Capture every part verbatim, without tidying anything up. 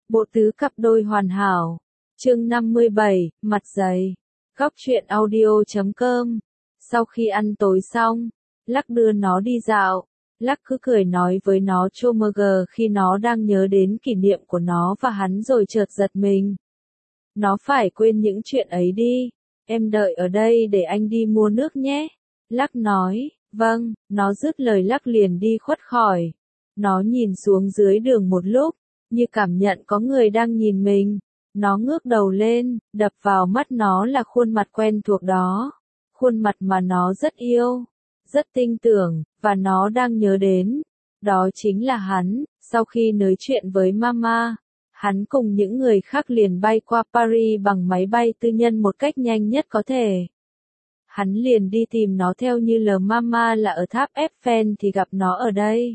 Bộ tứ cặp đôi hoàn hảo. Chương năm mươi bảy, mặt dày. Góc truyện audio chấm com. Sau khi ăn tối xong, Lắc đưa nó đi dạo. Lắc cứ cười nói với nó Chomger khi nó đang nhớ đến kỷ niệm của nó và hắn rồi chợt giật mình. Nó phải quên những chuyện ấy đi. Em đợi ở đây để anh đi mua nước nhé. Lắc nói, vâng, nó dứt lời Lắc liền đi khuất khỏi. Nó nhìn xuống dưới đường một lúc, như cảm nhận có người đang nhìn mình. Nó ngước đầu lên, đập vào mắt nó là khuôn mặt quen thuộc đó. Khuôn mặt mà nó rất yêu, rất tin tưởng, và nó đang nhớ đến. Đó chính là hắn. Sau khi nói chuyện với Mama, hắn cùng những người khác liền bay qua Paris bằng máy bay tư nhân một cách nhanh nhất có thể. Hắn liền đi tìm nó theo như lời Mama là ở tháp Eiffel thì gặp nó ở đây.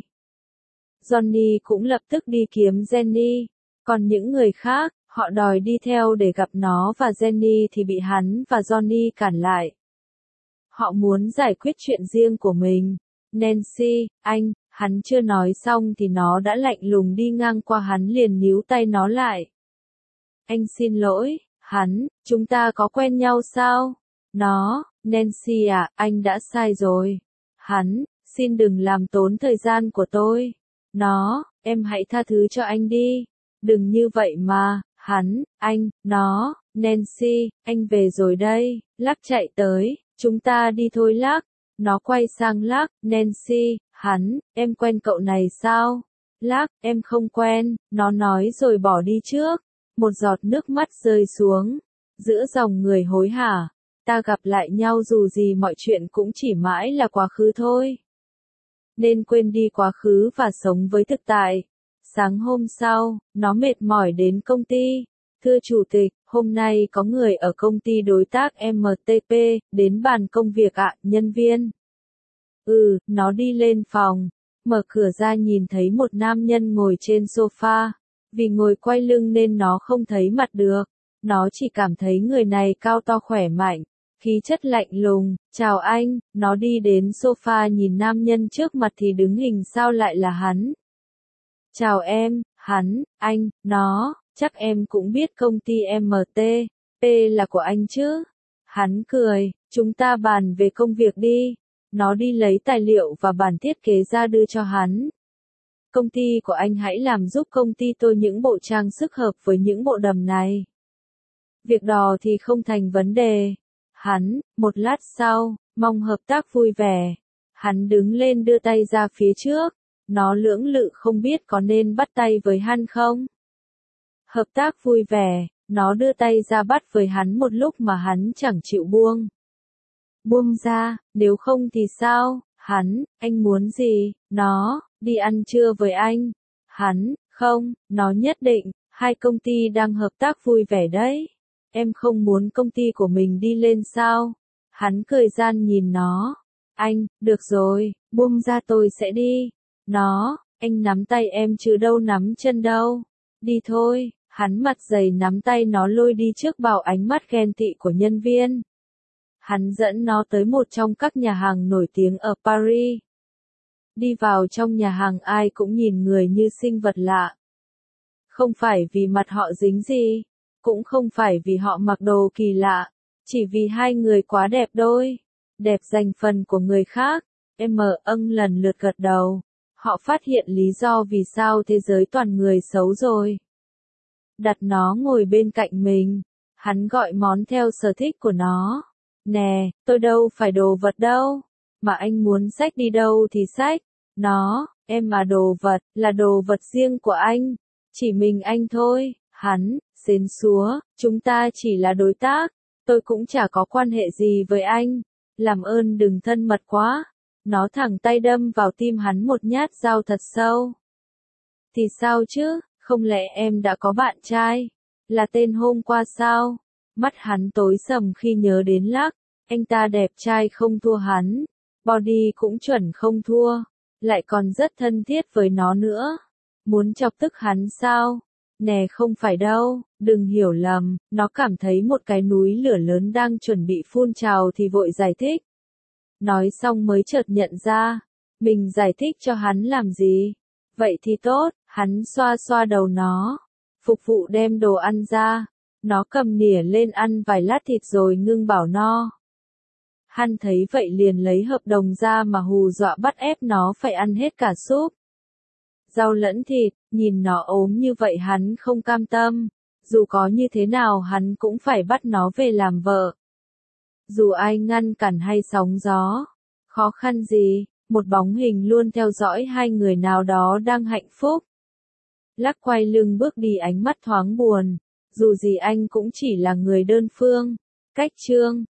Johnny cũng lập tức đi kiếm Jenny, còn những người khác, họ đòi đi theo để gặp nó và Jenny thì bị hắn và Johnny cản lại. Họ muốn giải quyết chuyện riêng của mình. Nancy, anh, hắn chưa nói xong thì nó đã lạnh lùng đi ngang qua hắn liền níu tay nó lại. Anh xin lỗi, hắn, chúng ta có quen nhau sao? Nó, Nancy à, anh đã sai rồi. Hắn, xin đừng làm tốn thời gian của tôi. Nó, em hãy tha thứ cho anh đi. Đừng như vậy mà, hắn, anh, nó, Nancy, anh về rồi đây. Lắc chạy tới, chúng ta đi thôi Lắc. Nó quay sang Lắc, Nancy, hắn, em quen cậu này sao? Lắc, em không quen, nó nói rồi bỏ đi trước. Một giọt nước mắt rơi xuống, giữa dòng người hối hả. Ta gặp lại nhau dù gì mọi chuyện cũng chỉ mãi là quá khứ thôi. Nên quên đi quá khứ và sống với thực tại. Sáng hôm sau, nó mệt mỏi đến công ty. Thưa chủ tịch, hôm nay có người ở công ty đối tác em tê pê, đến bàn công việc ạ, nhân viên. Ừ, nó đi lên phòng, mở cửa ra nhìn thấy một nam nhân ngồi trên sofa. Vì ngồi quay lưng nên nó không thấy mặt được. Nó chỉ cảm thấy người này cao to khỏe mạnh, khí chất lạnh lùng. Chào anh, nó đi đến sofa nhìn nam nhân trước mặt thì đứng hình sao lại là hắn. Chào em, hắn, anh, nó, chắc em cũng biết công ty em tê pê là của anh chứ. Hắn cười, chúng ta bàn về công việc đi. Nó đi lấy tài liệu và bản thiết kế ra đưa cho hắn. Công ty của anh hãy làm giúp công ty tôi những bộ trang sức hợp với những bộ đầm này. Việc đó thì không thành vấn đề. Hắn, một lát sau, mong hợp tác vui vẻ. Hắn đứng lên đưa tay ra phía trước. Nó lưỡng lự không biết có nên bắt tay với hắn không. Hợp tác vui vẻ, nó đưa tay ra bắt với hắn một lúc mà hắn chẳng chịu buông. Buông ra, nếu không thì sao? Hắn, anh muốn gì? Nó, đi ăn trưa với anh. Hắn, không, nó nhất định, hai công ty đang hợp tác vui vẻ đấy. Em không muốn công ty của mình đi lên sao? Hắn cười gian nhìn nó. Anh, được rồi, buông ra tôi sẽ đi. Nó, anh nắm tay em chứ đâu nắm chân đâu. Đi thôi, hắn mặt dày nắm tay nó lôi đi trước bảo ánh mắt ghen tị của nhân viên. Hắn dẫn nó tới một trong các nhà hàng nổi tiếng ở Paris. Đi vào trong nhà hàng ai cũng nhìn người như sinh vật lạ. Không phải vì mặt họ dính gì, cũng không phải vì họ mặc đồ kỳ lạ, chỉ vì hai người quá đẹp đôi. Đẹp giành phần của người khác. Em âng lần lượt gật đầu. Họ phát hiện lý do vì sao thế giới toàn người xấu rồi. Đặt nó ngồi bên cạnh mình. Hắn gọi món theo sở thích của nó. Nè, tôi đâu phải đồ vật đâu. Mà anh muốn xách đi đâu thì xách. Nó, em mà đồ vật, là đồ vật riêng của anh. Chỉ mình anh thôi. Hắn, xến xúa, chúng ta chỉ là đối tác. Tôi cũng chả có quan hệ gì với anh. Làm ơn đừng thân mật quá. Nó thẳng tay đâm vào tim hắn một nhát dao thật sâu. Thì sao chứ, không lẽ em đã có bạn trai? Là tên hôm qua sao? Mắt hắn tối sầm khi nhớ đến Lắc. Anh ta đẹp trai không thua hắn. Body cũng chuẩn không thua. Lại còn rất thân thiết với nó nữa. Muốn chọc tức hắn sao? Nè không phải đâu, đừng hiểu lầm. Nó cảm thấy một cái núi lửa lớn đang chuẩn bị phun trào thì vội giải thích. Nói xong mới chợt nhận ra, mình giải thích cho hắn làm gì. Vậy thì tốt, hắn xoa xoa đầu nó. Phục vụ đem đồ ăn ra, nó cầm nĩa lên ăn vài lát thịt rồi ngưng bảo no. Hắn thấy vậy liền lấy hợp đồng ra mà hù dọa bắt ép nó phải ăn hết cả súp, rau lẫn thịt, nhìn nó ốm như vậy hắn không cam tâm, dù có như thế nào hắn cũng phải bắt nó về làm vợ. Dù ai ngăn cản hay sóng gió, khó khăn gì, một bóng hình luôn theo dõi hai người nào đó đang hạnh phúc. Lắc quay lưng bước đi ánh mắt thoáng buồn, dù gì anh cũng chỉ là người đơn phương. Cách chương